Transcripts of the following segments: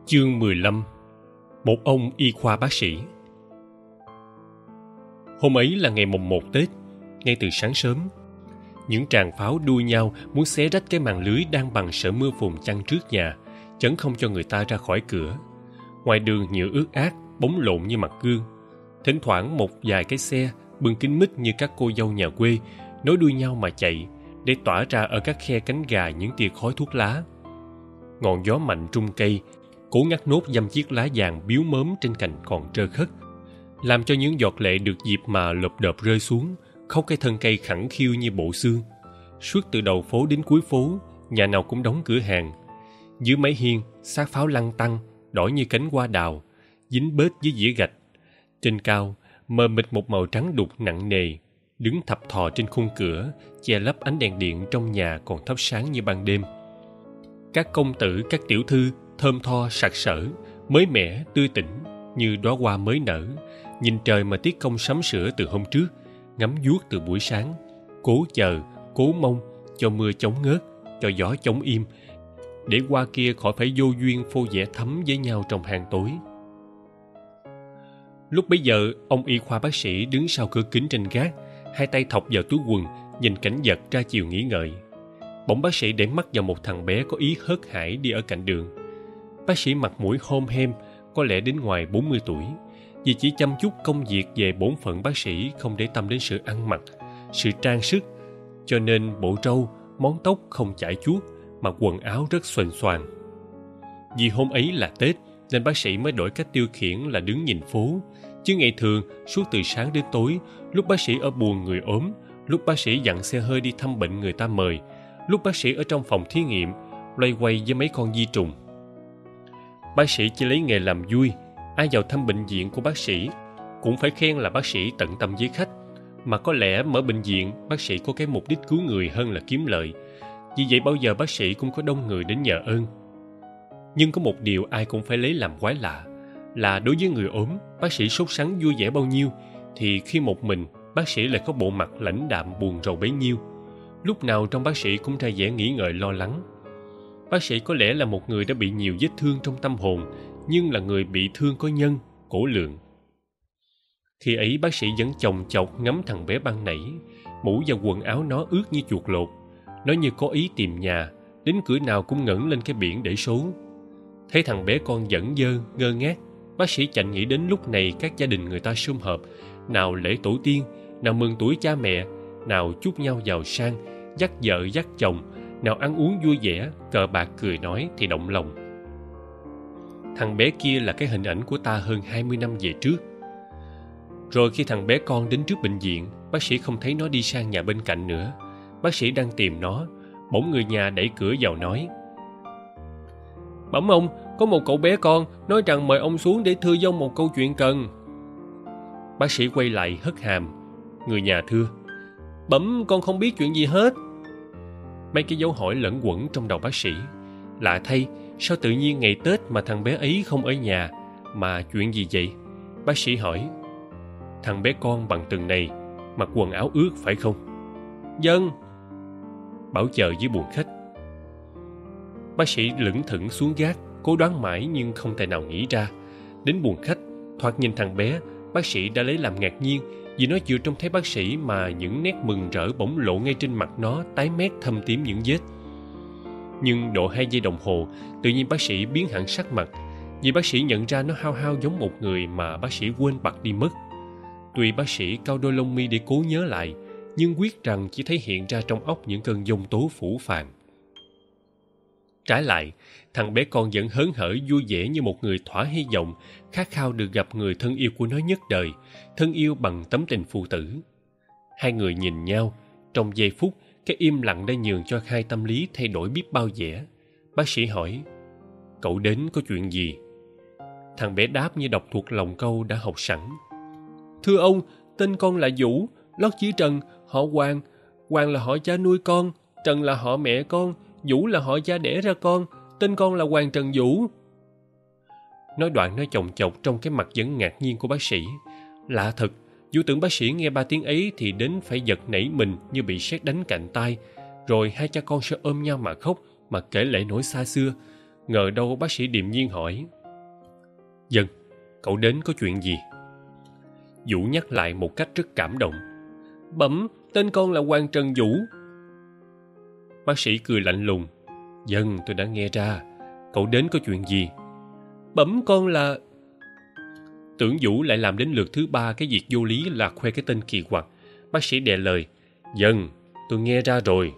Chương 15. Một ông y khoa bác sĩ. Hôm ấy là ngày mồng 1 Tết. Ngay từ sáng sớm, những tràng pháo đua nhau muốn xé rách cái màn lưới đang bằng sợi mưa phùn chắn trước nhà, chắn không cho người ta ra khỏi cửa. Ngoài đường nhựa ướt át, bóng lộn như mặt gương. Thỉnh thoảng một vài cái xe bưng kính mít như các cô dâu nhà quê nối đuôi nhau mà chạy, để tỏa ra ở các khe cánh gà những tia khói thuốc lá. Ngọn gió mạnh rung cây, cố ngắt nốt dăm chiếc lá vàng biếu mớm trên cành còn trơ khất, làm cho những giọt lệ được dịp mà lộp độp rơi xuống, khóc cái thân cây khẳng khiu như bộ xương. Suốt từ đầu phố đến cuối phố, nhà nào cũng đóng cửa hàng. Dưới mái hiên, xác pháo lăn tăn, đỏ như cánh hoa đào, dính bết với dĩa gạch. Trên cao, mờ mịt một màu trắng đục nặng nề, đứng thập thò trên khung cửa, che lấp ánh đèn điện trong nhà còn thắp sáng như ban đêm. Các công tử, các tiểu thư thơm tho sặc sỡ, mới mẻ, tươi tỉnh như đóa hoa mới nở, nhìn trời mà tiết công sắm sửa từ hôm trước, ngắm vuốt từ buổi sáng, cố chờ, cố mong cho mưa chống ngớt, cho gió chống im, để qua kia khỏi phải vô duyên phô vẻ thắm với nhau trong hang tối. Lúc bấy giờ, ông y khoa bác sĩ đứng sau cửa kính trên gác, hai tay thọc vào túi quần, nhìn cảnh vật ra chiều nghĩ ngợi. Bỗng bác sĩ để mắt vào một thằng bé có ý hớt hải đi ở cạnh đường. Bác sĩ mặt mũi hom hem, có lẽ đến ngoài 40 tuổi, vì chỉ chăm chút công việc về bổn phận bác sĩ, không để tâm đến sự ăn mặc, sự trang sức, cho nên bộ râu, món tóc không chải chuốt, mà quần áo rất xoành xoàng. Vì hôm ấy là Tết, nên bác sĩ mới đổi cách tiêu khiển là đứng nhìn phố, chứ ngày thường suốt từ sáng đến tối, lúc bác sĩ ở buồng người ốm, lúc bác sĩ dặn xe hơi đi thăm bệnh người ta mời, lúc bác sĩ ở trong phòng thí nghiệm loay quay với mấy con vi trùng. Bác sĩ chỉ lấy nghề làm vui, ai vào thăm bệnh viện của bác sĩ cũng phải khen là bác sĩ tận tâm với khách, mà có lẽ mở bệnh viện bác sĩ có cái mục đích cứu người hơn là kiếm lợi, vì vậy bao giờ bác sĩ cũng có đông người đến nhờ ơn. Nhưng có một điều ai cũng phải lấy làm quái lạ, là đối với người ốm, bác sĩ sốt sắng vui vẻ bao nhiêu, thì khi một mình, bác sĩ lại có bộ mặt lãnh đạm buồn rầu bấy nhiêu. Lúc nào trong bác sĩ cũng ra vẻ nghĩ ngợi lo lắng. Bác sĩ có lẽ là một người đã bị nhiều vết thương trong tâm hồn, nhưng là người bị thương có nhân, cổ lượng. Khi ấy bác sĩ vẫn chòng chọc ngắm thằng bé ban nãy, mũ và quần áo nó ướt như chuột lột. Nó như có ý tìm nhà, đến cửa nào cũng ngẩng lên cái biển để số. Thấy thằng bé con dẩn dơ, ngơ ngác, bác sĩ chạnh nghĩ đến lúc này các gia đình người ta sum họp, nào lễ tổ tiên, nào mừng tuổi cha mẹ, nào chúc nhau giàu sang, dắt vợ dắt chồng, nào ăn uống vui vẻ, cờ bạc cười nói thì động lòng. Thằng bé kia là cái hình ảnh của ta hơn 20 năm về trước. Rồi khi thằng bé con đến trước bệnh viện, bác sĩ không thấy nó đi sang nhà bên cạnh nữa. Bác sĩ đang tìm nó, bỗng người nhà đẩy cửa vào nói: "Bẩm ông, có một cậu bé con nói rằng mời ông xuống để thưa với ông một câu chuyện cần." Bác sĩ quay lại hất hàm. Người nhà thưa: "Bẩm, con không biết chuyện gì hết." Mấy cái dấu hỏi lẫn quẩn trong đầu bác sĩ. Lạ thay, sao tự nhiên ngày Tết mà thằng bé ấy không ở nhà, mà chuyện gì vậy? Bác sĩ hỏi. Thằng bé con bằng tuần này, mặc quần áo ướt phải không? Vâng. Bảo chờ dưới buồng khách. Bác sĩ lững thững xuống gác, cố đoán mãi nhưng không thể nào nghĩ ra. Đến buồng khách, thoạt nhìn thằng bé, bác sĩ đã lấy làm ngạc nhiên, vì nó vừa trông thấy bác sĩ mà những nét mừng rỡ bỗng lộ ngay trên mặt nó, tái mét thâm tím những vết. Nhưng độ 2 giây đồng hồ, tự nhiên bác sĩ biến hẳn sắc mặt, vì bác sĩ nhận ra nó hao hao giống một người mà bác sĩ quên bặt đi mất. Tuy bác sĩ cau đôi lông mi để cố nhớ lại, nhưng quyết rằng chỉ thấy hiện ra trong óc những cơn giông tố phủ phàng. Trái lại, thằng bé con vẫn hớn hở vui vẻ như một người thỏa hy vọng, khát khao được gặp người thân yêu của nó nhất đời, thân yêu bằng tấm tình phụ tử. Hai người nhìn nhau, trong giây phút, cái im lặng đã nhường cho hai tâm lý thay đổi biết bao vẻ. Bác sĩ hỏi: "Cậu đến có chuyện gì?" Thằng bé đáp như đọc thuộc lòng câu đã học sẵn: "Thưa ông, tên con là Vũ, lót chữ Trần, họ Hoàng. Hoàng là họ cha nuôi con, Trần là họ mẹ con, Vũ là họ cha đẻ ra con. Tên con là Hoàng Trần Vũ." Nói đoạn nó chồng chọc trong cái mặt vẫn ngạc nhiên của bác sĩ. Lạ thật, Vũ tưởng bác sĩ nghe ba tiếng ấy thì đến phải giật nảy mình như bị sét đánh cạnh tai, rồi hai cha con sẽ ôm nhau mà khóc, mà kể lể nỗi xa xưa. Ngờ đâu bác sĩ điềm nhiên hỏi: Dân, cậu đến có chuyện gì? Vũ nhắc lại một cách rất cảm động. Bẩm, tên con là Quan Trần Vũ. Bác sĩ cười lạnh lùng. Dân, tôi đã nghe ra. Cậu đến có chuyện gì? Bẩm, con là... Tưởng Vũ lại làm đến lượt thứ 3 cái việc vô lý là khoe cái tên kỳ quặc. Bác sĩ đè lời. Dân, tôi nghe ra rồi.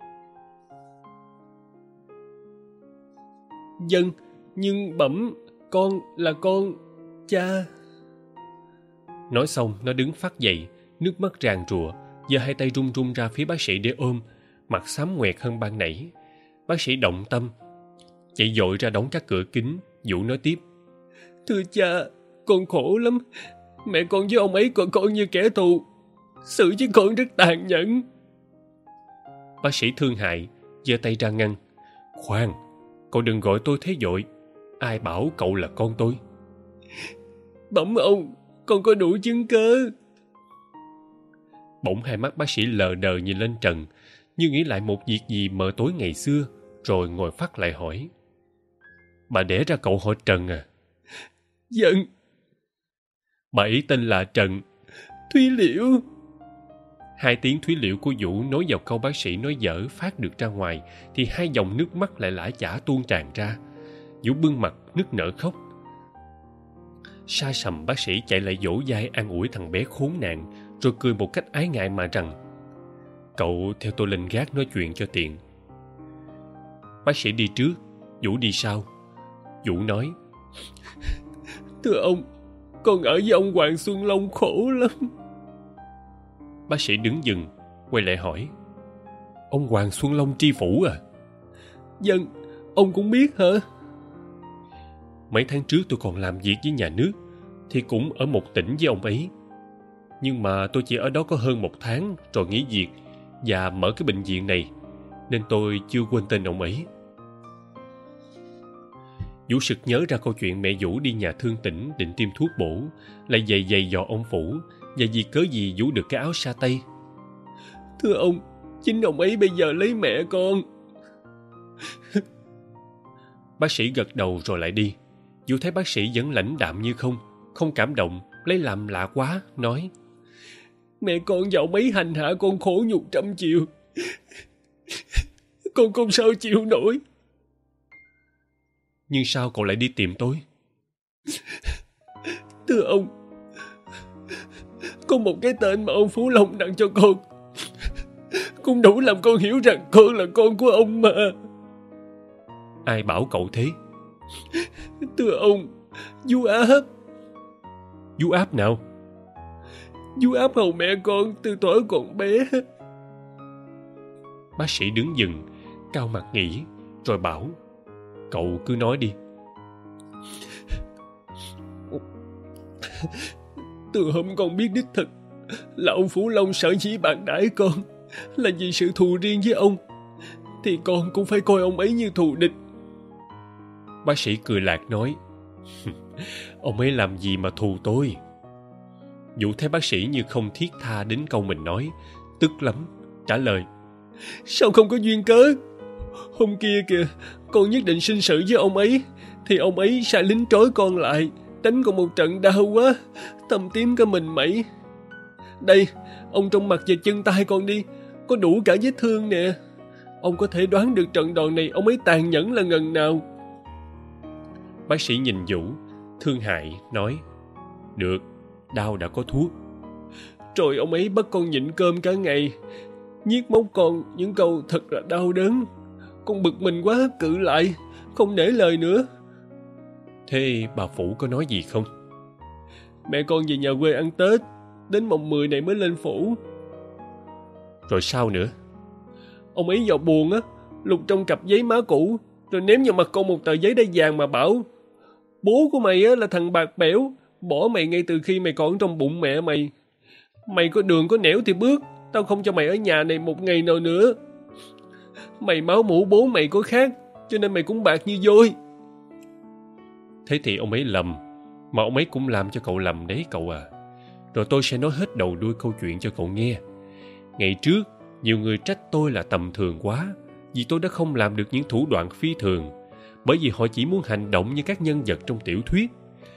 Dân, nhưng bẩm, con là con... cha... Nói xong, nó đứng phắt dậy, nước mắt ràn rụa, giơ hai tay run run ra phía bác sĩ để ôm, mặt xám ngoẹt hơn ban nãy. Bác sĩ động tâm, chạy vội ra đóng các cửa kính. Vũ nói tiếp. Thưa cha, con khổ lắm. Mẹ con với ông ấy coi con như kẻ thù, xử với con rất tàn nhẫn. Bác sĩ thương hại, giơ tay ra ngăn. Khoan, cậu đừng gọi tôi thế vội. Ai bảo cậu là con tôi? Bẩm ông, con có đủ chứng cớ. Bỗng hai mắt bác sĩ lờ đờ nhìn lên trần, như nghĩ lại một việc gì mờ tối ngày xưa, rồi ngồi phắt lại hỏi. Bà đẻ ra cậu họ Trần à? Dân. Bà ấy tên là Trần Thúy Liễu. Hai tiếng Thúy Liễu của Vũ nối vào câu bác sĩ nói dở phát được ra ngoài, thì hai dòng nước mắt lại lã chả tuôn tràn ra. Vũ bưng mặt nức nở khóc. Sa sầm bác sĩ chạy lại vỗ vai an ủi thằng bé khốn nạn, rồi cười một cách ái ngại mà rằng. Cậu theo tôi lên gác nói chuyện cho tiện. Bác sĩ đi trước, Vũ đi sau. Vũ nói. Thưa ông, con ở với ông Hoàng Xuân Long khổ lắm. Bác sĩ đứng dừng, quay lại hỏi. Ông Hoàng Xuân Long tri phủ à? Dân, ông cũng biết hả? Mấy tháng trước tôi còn làm việc với nhà nước, thì cũng ở một tỉnh với ông ấy. Nhưng mà tôi chỉ ở đó có hơn 1 tháng rồi nghỉ việc và mở cái bệnh viện này, nên tôi chưa quên tên ông ấy. Vũ sực nhớ ra câu chuyện mẹ Vũ đi nhà thương tỉnh định tiêm thuốc bổ, lại giày dò ông Phủ, và vì cớ gì Vũ được cái áo sa tây. Thưa ông, chính ông ấy bây giờ lấy mẹ con. Bác sĩ gật đầu rồi lại đi. Vũ thấy bác sĩ vẫn lãnh đạm như không cảm động, lấy làm lạ quá, nói. Mẹ con và ông ấy hành hạ con khổ nhục trăm chiều. Con không sao chịu nổi. Nhưng sao cậu lại đi tìm tôi? Thưa ông, có một cái tên mà ông Phú Long tặng cho con cũng đủ làm con hiểu rằng con là con của ông mà. Ai bảo cậu thế? Thưa ông, vú Áp. Vú Áp nào? Vú Áp hầu mẹ con từ thuở còn bé. Bác sĩ đứng dừng, cau mặt nghĩ, rồi bảo. Cậu cứ nói đi. Từ hôm con biết đích thực là ông Phú Long sở dĩ bạc đãi con là vì sự thù riêng với ông, thì con cũng phải coi ông ấy như thù địch. Bác sĩ cười lạc nói. Ông ấy làm gì mà thù tôi? Vũ thấy bác sĩ như không thiết tha đến câu mình nói, tức lắm, trả lời. Sao không có duyên cớ? Hôm kia kìa, con nhất định sinh sự với ông ấy, thì ông ấy sai lính trói con lại, đánh con một trận đau quá, thâm tím cả mình mẩy. Đây, ông trông mặt và chân tay con đi, có đủ cả vết thương nè. Ông có thể đoán được trận đòn này ông ấy tàn nhẫn là ngần nào. Bác sĩ nhìn Vũ, thương hại, nói. Được, đau đã có thuốc. Rồi ông ấy bắt con nhịn cơm cả ngày, nhiếc móc con những câu thật là đau đớn. Con bực mình quá, cự lại, không nể lời nữa. Thế bà Phủ có nói gì không? Mẹ con về nhà quê ăn Tết, đến mồng 10 này mới lên phủ. Rồi sao nữa? Ông ấy vào buồng á, lục trong cặp giấy má cũ, rồi ném vào mặt con một tờ giấy đai vàng mà bảo. Bố của mày á là thằng bạc bẽo, bỏ mày ngay từ khi mày còn trong bụng mẹ mày. Mày có đường có nẻo thì bước, tao không cho mày ở nhà này một ngày nào nữa. Mày máu mủ bố mày có khác, cho nên mày cũng bạc như vôi. Thế thì ông ấy lầm, mà ông ấy cũng làm cho cậu lầm đấy cậu à. Rồi tôi sẽ nói hết đầu đuôi câu chuyện cho cậu nghe. Ngày trước, nhiều người trách tôi là tầm thường quá, vì tôi đã không làm được những thủ đoạn phi thường, bởi vì họ chỉ muốn hành động như các nhân vật trong tiểu thuyết.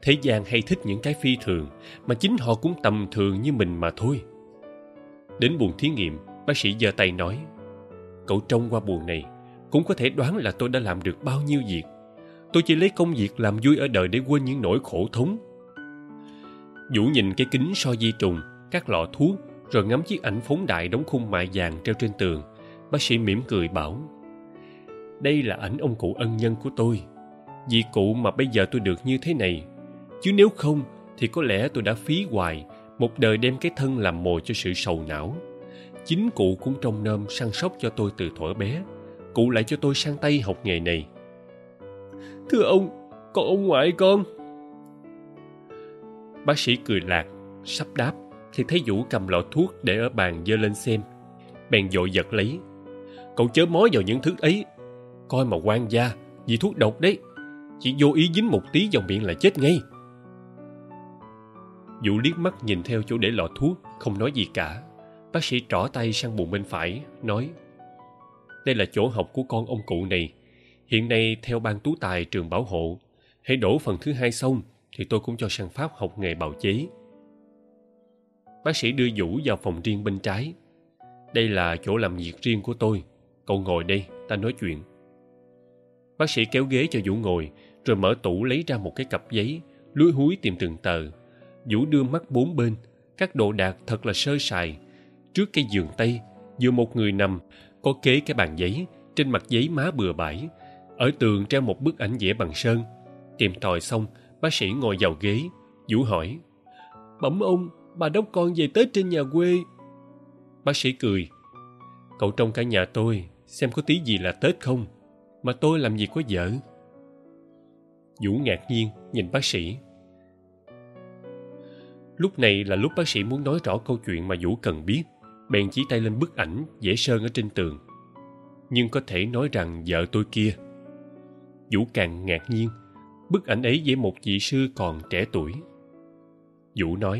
Thế gian hay thích những cái phi thường, mà chính họ cũng tầm thường như mình mà thôi. Đến buồng thí nghiệm, bác sĩ giơ tay nói: cậu trông qua buồng này, cũng có thể đoán là tôi đã làm được bao nhiêu việc. Tôi chỉ lấy công việc làm vui ở đời để quên những nỗi khổ thống. Vũ nhìn cái kính soi vi trùng, các lọ thuốc, rồi ngắm chiếc ảnh phóng đại đóng khung mạ vàng treo trên tường. Bác sĩ mỉm cười bảo: đây là ảnh ông cụ ân nhân của tôi. Vì cụ mà bây giờ tôi được như thế này. Chứ nếu không thì có lẽ tôi đã phí hoài một đời đem cái thân làm mồi cho sự sầu não. Chính cụ cũng trông nom săn sóc cho tôi từ thuở bé. Cụ lại cho tôi sang tay học nghề này. Thưa ông, còn ông ngoại con? Bác sĩ cười lạc, sắp đáp thì thấy Vũ cầm lọ thuốc để ở bàn giơ lên xem. Bèn vội giật lấy. Cậu chớ mó vào những thứ ấy. Coi mà quan gia, vì thuốc độc đấy. Chỉ vô ý dính một tí vào miệng là chết ngay. Vũ liếc mắt nhìn theo chỗ để lọ thuốc, không nói gì cả. Bác sĩ trỏ tay sang buồng bên phải, nói: đây là chỗ học của con ông cụ này. Hiện nay theo ban tú tài trường bảo hộ, hãy đổ phần thứ 2 xong thì tôi cũng cho sang Pháp học nghề bào chế. Bác sĩ đưa Vũ vào phòng riêng bên trái. Đây là chỗ làm việc riêng của tôi. Cậu ngồi đây, ta nói chuyện. Bác sĩ kéo ghế cho Vũ ngồi, rồi mở tủ lấy ra một cái cặp giấy, lúi húi tìm từng tờ. Vũ đưa mắt bốn bên, các đồ đạc thật là sơ sài. Trước cái giường tây, vừa một người nằm, có kế cái bàn giấy, trên mặt giấy má bừa bãi. Ở tường treo một bức ảnh vẽ bằng sơn. Tìm tòi xong, bác sĩ ngồi vào ghế. Vũ hỏi: bẩm ông, bà đốc con về Tết trên nhà quê. Bác sĩ cười: cậu trông cả nhà tôi, xem có tí gì là Tết không, mà tôi làm gì có vợ. Vũ ngạc nhiên nhìn bác sĩ. Lúc này là lúc bác sĩ muốn nói rõ câu chuyện mà Vũ cần biết, bèn chỉ tay lên bức ảnh vẽ sơn ở trên tường. Nhưng có thể nói rằng vợ tôi kia. Vũ càng ngạc nhiên. Bức ảnh ấy vẽ một vị sư còn trẻ tuổi. Vũ nói: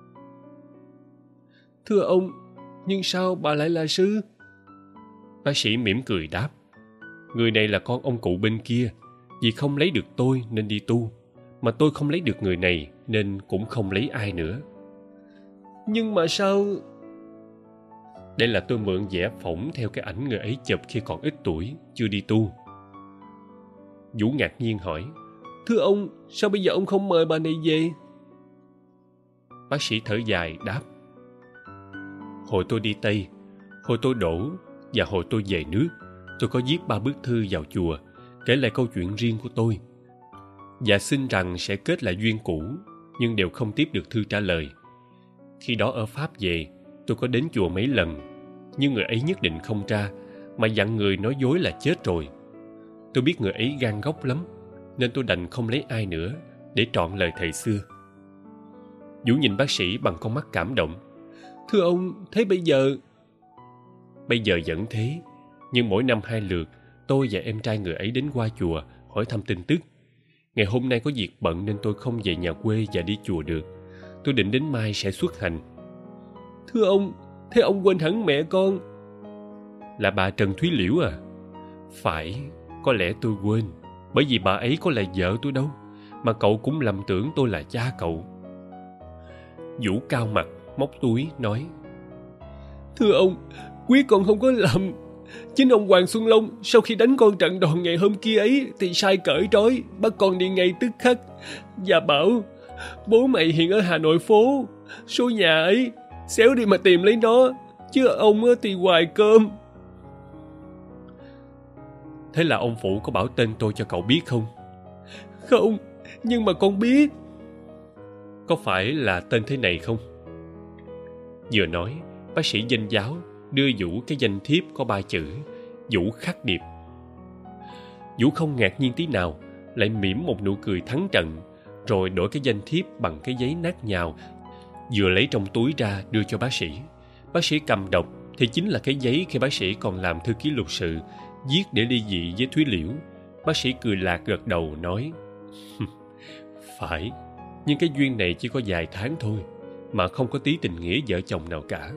thưa ông, nhưng sao bà lại là sư? Bác sĩ mỉm cười đáp: người này là con ông cụ bên kia. Vì không lấy được tôi nên đi tu, mà tôi không lấy được người này nên cũng không lấy ai nữa. Nhưng mà sao? Đây là tôi mượn vẽ phỏng theo cái ảnh người ấy chụp khi còn ít tuổi, chưa đi tu. Vũ ngạc nhiên hỏi: thưa ông, sao bây giờ ông không mời bà này về? Bác sĩ thở dài đáp: hồi tôi đi Tây, hồi tôi đổ và hồi tôi về nước, tôi có viết 3 bức thư vào chùa kể lại câu chuyện riêng của tôi và xin rằng sẽ kết lại duyên cũ, nhưng đều không tiếp được thư trả lời. Khi đó ở Pháp về, tôi có đến chùa mấy lần, nhưng người ấy nhất định không ra, mà dặn người nói dối là chết rồi. Tôi biết người ấy gan góc lắm, nên tôi đành không lấy ai nữa để trọn lời thầy xưa. Vũ nhìn bác sĩ bằng con mắt cảm động. Thưa ông, thế bây giờ? Bây giờ vẫn thế, nhưng mỗi năm 2 lượt, tôi và em trai người ấy đến qua chùa hỏi thăm tin tức. Ngày hôm nay có việc bận nên tôi không về nhà quê và đi chùa được. Tôi định đến mai sẽ xuất hành. Thưa ông, thế ông quên hẳn mẹ con. Là bà Trần Thúy Liễu à? Phải, có lẽ tôi quên, bởi vì bà ấy có là vợ tôi đâu, mà cậu cũng lầm tưởng tôi là cha cậu. Vũ cao mặt, móc túi, nói: thưa ông, quý con không có lầm. Chính ông Hoàng Xuân Long sau khi đánh con trận đòn ngày hôm kia ấy thì sai cởi trói, bắt con đi ngay tức khắc và bảo: bố mày hiện ở Hà Nội phố, số nhà ấy, xéo đi mà tìm lấy nó, chứ ông thì hoài cơm. Thế là ông Phụ có bảo tên tôi cho cậu biết không? Không, nhưng mà con biết. Có phải là tên thế này không? Vừa nói, bác sĩ danh giáo đưa Vũ cái danh thiếp có 3 chữ: Vũ Khắc Điệp. Vũ không ngạc nhiên tí nào, lại mỉm một nụ cười thắng trận, rồi đổi cái danh thiếp bằng cái giấy nát nhào, vừa lấy trong túi ra đưa cho bác sĩ. Bác sĩ cầm đọc thì chính là cái giấy khi bác sĩ còn làm thư ký lục sự, viết để ly dị với Thúy Liễu. Bác sĩ cười lạc gật đầu nói: phải, nhưng cái duyên này chỉ có vài tháng thôi, mà không có tí tình nghĩa vợ chồng nào cả.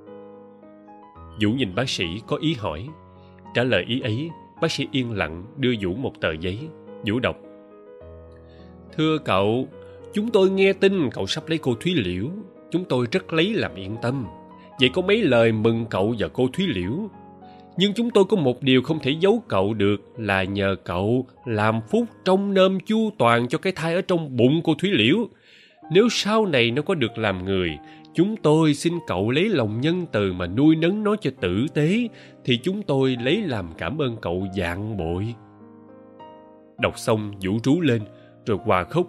Vũ nhìn bác sĩ có ý hỏi. Trả lời ý ấy, bác sĩ yên lặng đưa Vũ một tờ giấy. Vũ đọc: thưa cậu, Chúng tôi nghe tin cậu sắp lấy cô Thúy Liễu. Chúng tôi rất lấy làm yên tâm. Vậy có mấy lời mừng cậu và cô Thúy Liễu. Nhưng chúng tôi có một điều không thể giấu cậu được là nhờ cậu làm phúc trông nom chu toàn cho cái thai ở trong bụng cô Thúy Liễu. Nếu sau này nó có được làm người, chúng tôi xin cậu lấy lòng nhân từ mà nuôi nấng nó cho tử tế, thì chúng tôi lấy làm cảm ơn cậu vạn bội. Đọc xong Vũ rú lên, rồi hòa khóc.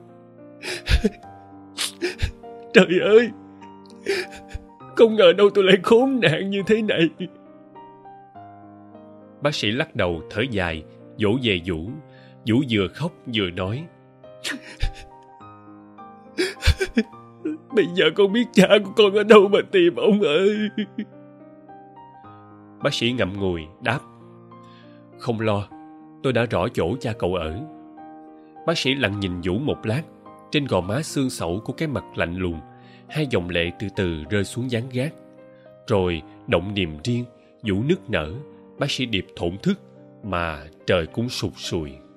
Trời ơi! Không ngờ đâu tôi lại khốn nạn như thế này. Bác sĩ lắc đầu thở dài, vỗ về Vũ. Vũ vừa khóc vừa nói. Bây giờ con biết cha của con ở đâu mà tìm ông ơi. Bác sĩ ngậm ngùi đáp. Không lo, tôi đã rõ chỗ cha cậu ở. Bác sĩ lặng nhìn Vũ một lát. Trên gò má xương xẩu của cái mặt lạnh lùng, hai dòng lệ từ từ rơi xuống dán gác. Rồi động niềm riêng, Vũ nức nở. Bác sĩ Điệp thổn thức mà trời cũng sụt sùi.